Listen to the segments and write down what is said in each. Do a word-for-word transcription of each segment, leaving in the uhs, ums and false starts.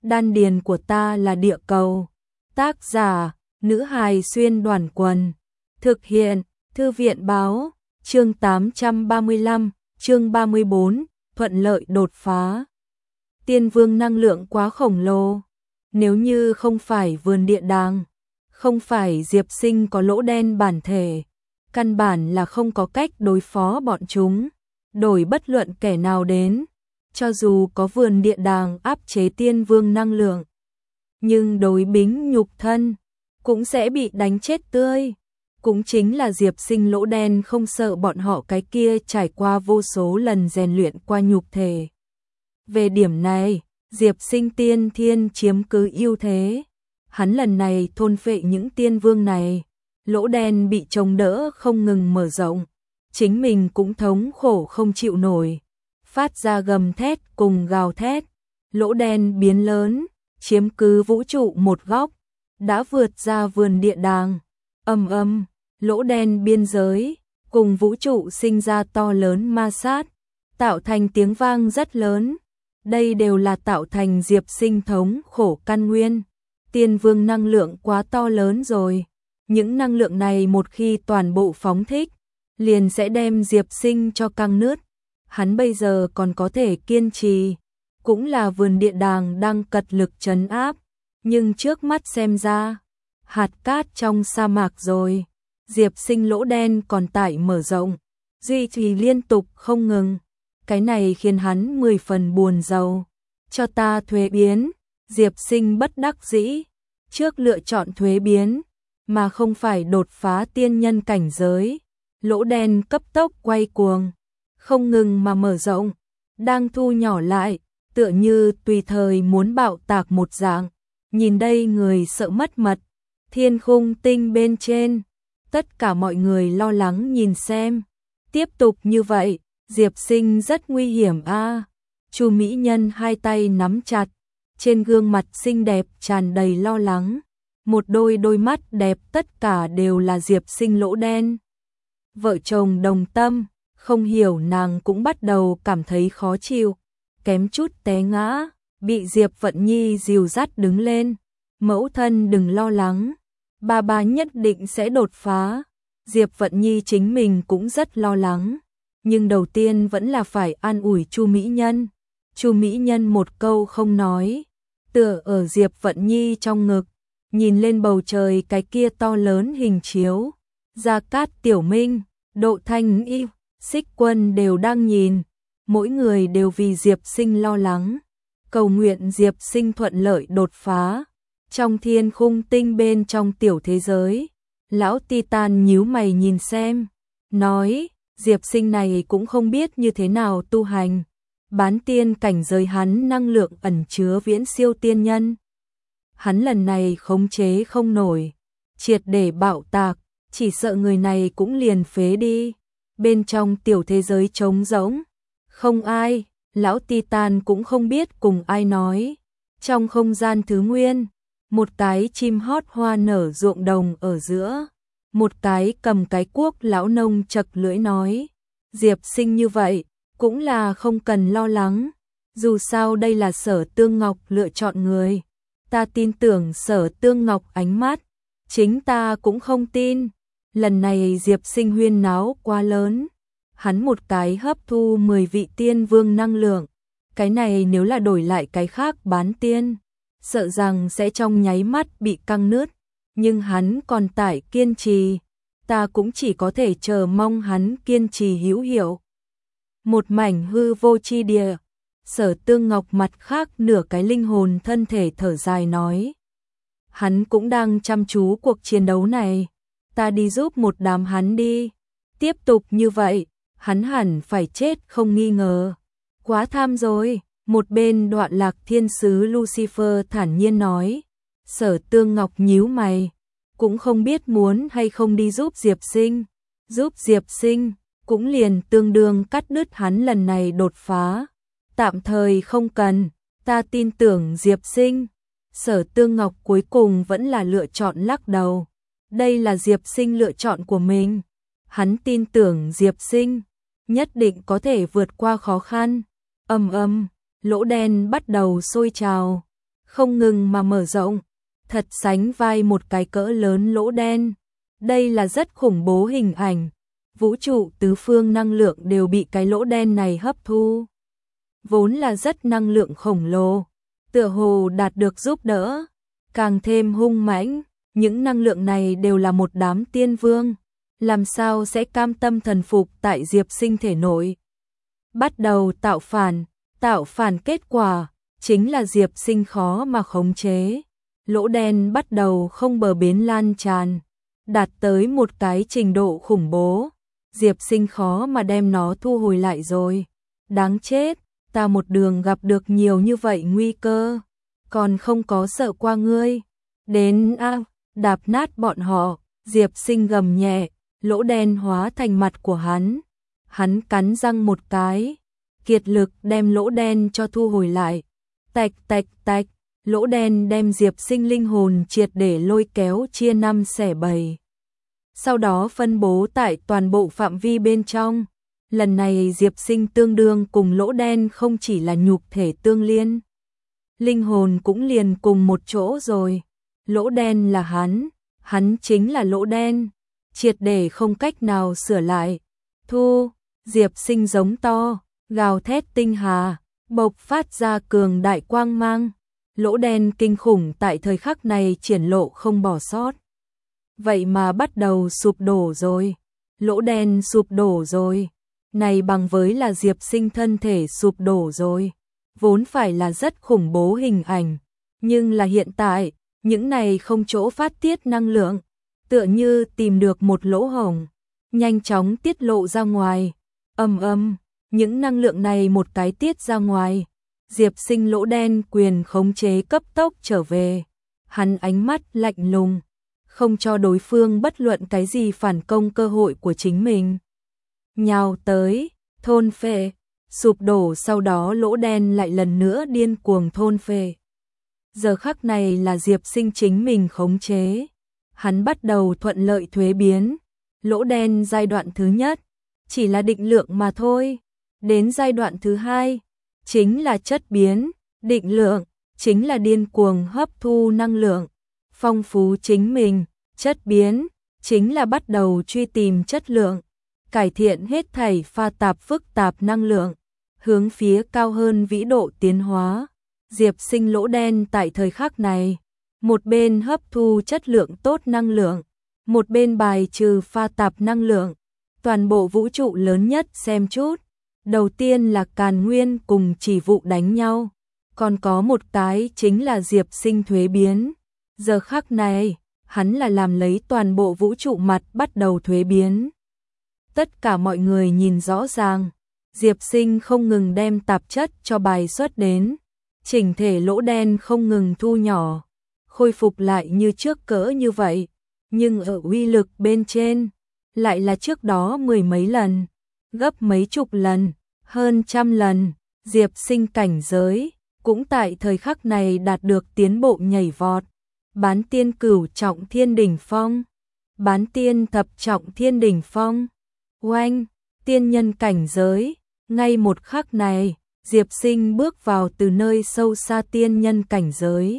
Đan điền của ta là địa cầu. Tác giả, nữ hài xuyên đoàn quần. Thực hiện, thư viện báo, chương tám trăm ba mươi lăm, chương ba mươi bốn, thuận lợi đột phá. Tiên vương năng lượng quá khổng lồ. Nếu như không phải vườn địa đàng, không phải Diệp Sinh có lỗ đen bản thể, căn bản là không có cách đối phó bọn chúng. Đổi bất luận kẻ nào đến, cho dù có vườn địa đàng áp chế tiên vương năng lượng, nhưng đối bính nhục thân, cũng sẽ bị đánh chết tươi. Cũng chính là Diệp Sinh lỗ đen không sợ bọn họ cái kia trải qua vô số lần rèn luyện qua nhục thể. Về điểm này, Diệp Sinh tiên thiên chiếm cứ ưu thế. Hắn lần này thôn phệ những tiên vương này, lỗ đen bị chống đỡ không ngừng mở rộng. Chính mình cũng thống khổ không chịu nổi, phát ra gầm thét cùng gào thét. Lỗ đen biến lớn, chiếm cứ vũ trụ một góc, đã vượt ra vườn địa đàng. Ầm ầm, lỗ đen biên giới cùng vũ trụ sinh ra to lớn ma sát, tạo thành tiếng vang rất lớn. Đây đều là tạo thành Diệp Sinh thống khổ căn nguyên. Tiên vương năng lượng quá to lớn rồi, những năng lượng này một khi toàn bộ phóng thích, liền sẽ đem Diệp Sinh cho căng nứt. Hắn bây giờ còn có thể kiên trì, cũng là vườn địa đàng đang cật lực trấn áp, nhưng trước mắt xem ra, hạt cát trong sa mạc rồi. Diệp Sinh lỗ đen còn tại mở rộng, duy trì liên tục không ngừng. Cái này khiến hắn mười phần buồn rầu. Cho ta thuế biến. Diệp Sinh bất đắc dĩ, trước lựa chọn thuế biến, mà không phải đột phá tiên nhân cảnh giới. Lỗ đen cấp tốc quay cuồng, không ngừng mà mở rộng, đang thu nhỏ lại, tựa như tùy thời muốn bạo tạc một dạng. Nhìn đây người sợ mất mật. Thiên khung tinh bên trên, tất cả mọi người lo lắng nhìn xem. Tiếp tục như vậy, Diệp Sinh rất nguy hiểm a. À. Chu mỹ nhân hai tay nắm chặt, trên gương mặt xinh đẹp tràn đầy lo lắng. Một đôi đôi mắt đẹp tất cả đều là Diệp Sinh lỗ đen. Vợ chồng đồng tâm, không hiểu nàng cũng bắt đầu cảm thấy khó chịu, kém chút té ngã, bị Diệp Vận Nhi dìu dắt đứng lên. Mẫu thân đừng lo lắng, ba ba nhất định sẽ đột phá. Diệp Vận Nhi chính mình cũng rất lo lắng, nhưng đầu tiên vẫn là phải an ủi Chu mỹ nhân. Chu mỹ nhân một câu không nói, tựa ở Diệp Vận Nhi trong ngực, nhìn lên bầu trời cái kia to lớn hình chiếu. Gia Cát Tiểu Minh, Độ Thanh Y, Xích Quân đều đang nhìn, mỗi người đều vì Diệp Sinh lo lắng, cầu nguyện Diệp Sinh thuận lợi đột phá. Trong thiên khung tinh bên trong tiểu thế giới, lão Titan nhíu mày nhìn xem, nói, Diệp Sinh này cũng không biết như thế nào tu hành. Bán tiên cảnh giới hắn năng lượng ẩn chứa viễn siêu tiên nhân. Hắn lần này khống chế không nổi, triệt để bạo tạc, chỉ sợ người này cũng liền phế đi. Bên trong tiểu thế giới trống rỗng, không ai, lão Titan cũng không biết cùng ai nói. Trong không gian thứ nguyên, một cái chim hót hoa nở ruộng đồng ở giữa, một cái cầm cái cuốc lão nông chật lưỡi nói, Diệp Sinh như vậy, cũng là không cần lo lắng, dù sao đây là Sở Tương Ngọc lựa chọn người, ta tin tưởng Sở Tương Ngọc ánh mắt, chính ta cũng không tin. Lần này Diệp Sinh huyên náo quá lớn, hắn một cái hấp thu mười vị tiên vương năng lượng, cái này nếu là đổi lại cái khác bán tiên, sợ rằng sẽ trong nháy mắt bị căng nứt, nhưng hắn còn tại kiên trì, ta cũng chỉ có thể chờ mong hắn kiên trì hữu hiệu. Một mảnh hư vô chi địa, Sở Tương Ngọc mặt khác nửa cái linh hồn thân thể thở dài nói, hắn cũng đang chăm chú cuộc chiến đấu này, ta đi giúp một đám hắn đi, tiếp tục như vậy, hắn hẳn phải chết không nghi ngờ, quá tham rồi. Một bên Đoạn Lạc Thiên Sứ Lucifer thản nhiên nói. Sở Tương Ngọc nhíu mày, cũng không biết muốn hay không đi giúp Diệp Sinh. Giúp Diệp Sinh, cũng liền tương đương cắt đứt hắn lần này đột phá. Tạm thời không cần, ta tin tưởng Diệp Sinh. Sở Tương Ngọc cuối cùng vẫn là lựa chọn lắc đầu. Đây là Diệp Sinh lựa chọn của mình. Hắn tin tưởng Diệp Sinh, nhất định có thể vượt qua khó khăn. Ầm ầm. Lỗ đen bắt đầu sôi trào, không ngừng mà mở rộng, thật sánh vai một cái cỡ lớn lỗ đen. Đây là rất khủng bố hình ảnh, vũ trụ tứ phương năng lượng đều bị cái lỗ đen này hấp thu. Vốn là rất năng lượng khổng lồ, tựa hồ đạt được giúp đỡ, càng thêm hung mãnh, những năng lượng này đều là một đám tiên vương, làm sao sẽ cam tâm thần phục tại Diệp Sinh thể nội. Bắt đầu tạo phản, tạo phản kết quả, chính là Diệp Sinh khó mà khống chế. Lỗ đen bắt đầu không bờ bến lan tràn, đạt tới một cái trình độ khủng bố. Diệp Sinh khó mà đem nó thu hồi lại rồi. Đáng chết, ta một đường gặp được nhiều như vậy nguy cơ, còn không có sợ qua ngươi. Đến a, đạp nát bọn họ, Diệp Sinh gầm nhẹ, lỗ đen hóa thành mặt của hắn. Hắn cắn răng một cái, kiệt lực đem lỗ đen cho thu hồi lại. Tạch tạch tạch, lỗ đen đem Diệp Sinh linh hồn triệt để lôi kéo chia năm xẻ bảy. Sau đó phân bố tại toàn bộ phạm vi bên trong. Lần này Diệp Sinh tương đương cùng lỗ đen không chỉ là nhục thể tương liên. Linh hồn cũng liền cùng một chỗ rồi. Lỗ đen là hắn, hắn chính là lỗ đen, triệt để không cách nào sửa lại. Thu, Diệp Sinh giống to, gào thét tinh hà, bộc phát ra cường đại quang mang. Lỗ đen kinh khủng tại thời khắc này triển lộ không bỏ sót. Vậy mà bắt đầu sụp đổ rồi. Lỗ đen sụp đổ rồi. Này bằng với là Diệp Sinh thân thể sụp đổ rồi. Vốn phải là rất khủng bố hình ảnh. Nhưng là hiện tại, những này không chỗ phát tiết năng lượng. Tựa như tìm được một lỗ hổng. Nhanh chóng tiết lộ ra ngoài. Âm âm, những năng lượng này một cái tiết ra ngoài. Diệp Sinh lỗ đen quyền khống chế cấp tốc trở về. Hắn ánh mắt lạnh lùng, không cho đối phương bất luận cái gì phản công cơ hội của chính mình. Nhào tới, thôn phệ, sụp đổ, sau đó lỗ đen lại lần nữa điên cuồng thôn phệ. Giờ khắc này là Diệp Sinh chính mình khống chế. Hắn bắt đầu thuận lợi thuế biến. Lỗ đen giai đoạn thứ nhất chỉ là định lượng mà thôi. Đến giai đoạn thứ hai chính là chất biến, định lượng chính là điên cuồng hấp thu năng lượng, phong phú chính mình. Chất biến chính là bắt đầu truy tìm chất lượng, cải thiện hết thảy pha tạp phức tạp năng lượng, hướng phía cao hơn vĩ độ tiến hóa. Diệp Sinh lỗ đen tại thời khắc này, một bên hấp thu chất lượng tốt năng lượng, một bên bài trừ pha tạp năng lượng. Toàn bộ vũ trụ lớn nhất xem chút. Đầu tiên là Càn Nguyên cùng Chỉ Vụ đánh nhau, còn có một cái chính là Diệp Sinh thuế biến. Giờ khắc này, hắn là làm lấy toàn bộ vũ trụ mặt bắt đầu thuế biến. Tất cả mọi người nhìn rõ ràng, Diệp Sinh không ngừng đem tạp chất cho bài xuất đến, chỉnh thể lỗ đen không ngừng thu nhỏ, khôi phục lại như trước cỡ như vậy, nhưng ở uy lực bên trên, lại là trước đó mười mấy lần, gấp mấy chục lần, hơn trăm lần. Diệp Sinh cảnh giới cũng tại thời khắc này đạt được tiến bộ nhảy vọt. Bán tiên cửu trọng thiên đỉnh phong, bán tiên thập trọng thiên đỉnh phong, oanh, tiên nhân cảnh giới. Ngay một khắc này, Diệp Sinh bước vào từ nơi sâu xa tiên nhân cảnh giới.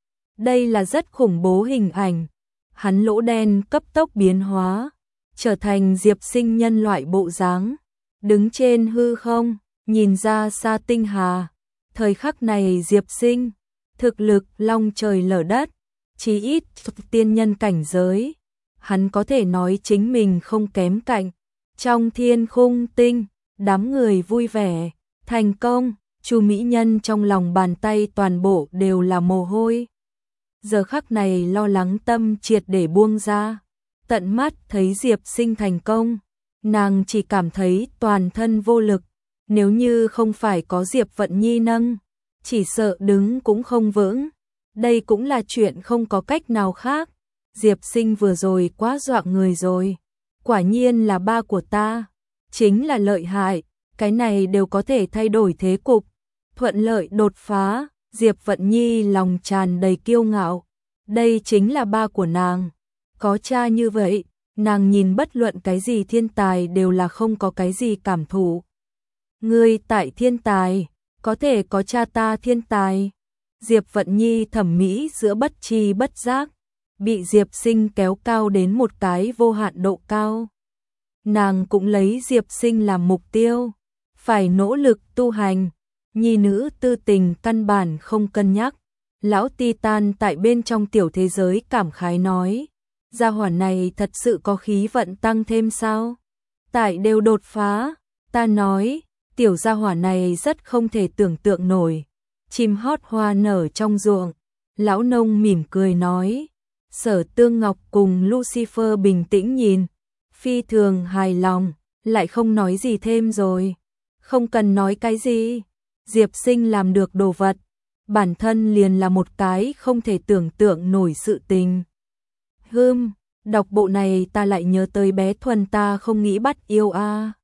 Đây là rất khủng bố hình ảnh. Hắn lỗ đen cấp tốc biến hóa, trở thành Diệp Sinh nhân loại bộ dáng, đứng trên hư không, nhìn ra xa tinh hà. Thời khắc này Diệp Sinh, thực lực long trời lở đất, chí ít tiên nhân cảnh giới, hắn có thể nói chính mình không kém cạnh. Trong thiên khung tinh, đám người vui vẻ, thành công, Chu mỹ nhân trong lòng bàn tay toàn bộ đều là mồ hôi. Giờ khắc này lo lắng tâm triệt để buông ra, tận mắt thấy Diệp Sinh thành công, nàng chỉ cảm thấy toàn thân vô lực, nếu như không phải có Diệp Vận Nhi nâng, chỉ sợ đứng cũng không vững. Đây cũng là chuyện không có cách nào khác. Diệp Sinh vừa rồi quá dọa người rồi. Quả nhiên là ba của ta, chính là lợi hại, cái này đều có thể thay đổi thế cục, thuận lợi đột phá. Diệp Vận Nhi lòng tràn đầy kiêu ngạo, đây chính là ba của nàng. Có cha như vậy, nàng nhìn bất luận cái gì thiên tài đều là không có cái gì cảm thụ. Ngươi tại thiên tài, có thể có cha ta thiên tài. Diệp Vận Nhi thẩm mỹ giữa bất tri bất giác, bị Diệp Sinh kéo cao đến một cái vô hạn độ cao. Nàng cũng lấy Diệp Sinh làm mục tiêu, phải nỗ lực tu hành, nhi nữ tư tình căn bản không cân nhắc. Lão Titan tại bên trong tiểu thế giới cảm khái nói, gia hỏa này thật sự có khí vận tăng thêm sao? Tại đều đột phá, ta nói, tiểu gia hỏa này rất không thể tưởng tượng nổi. Chim hót hoa nở trong ruộng, lão nông mỉm cười nói. Sở Tương Ngọc cùng Lucifer bình tĩnh nhìn, phi thường hài lòng, lại không nói gì thêm rồi. Không cần nói cái gì, Diệp Sinh làm được đồ vật, bản thân liền là một cái không thể tưởng tượng nổi sự tình. Hưm, đọc bộ này ta lại nhớ tới bé Thuần ta không nghĩ bắt yêu a.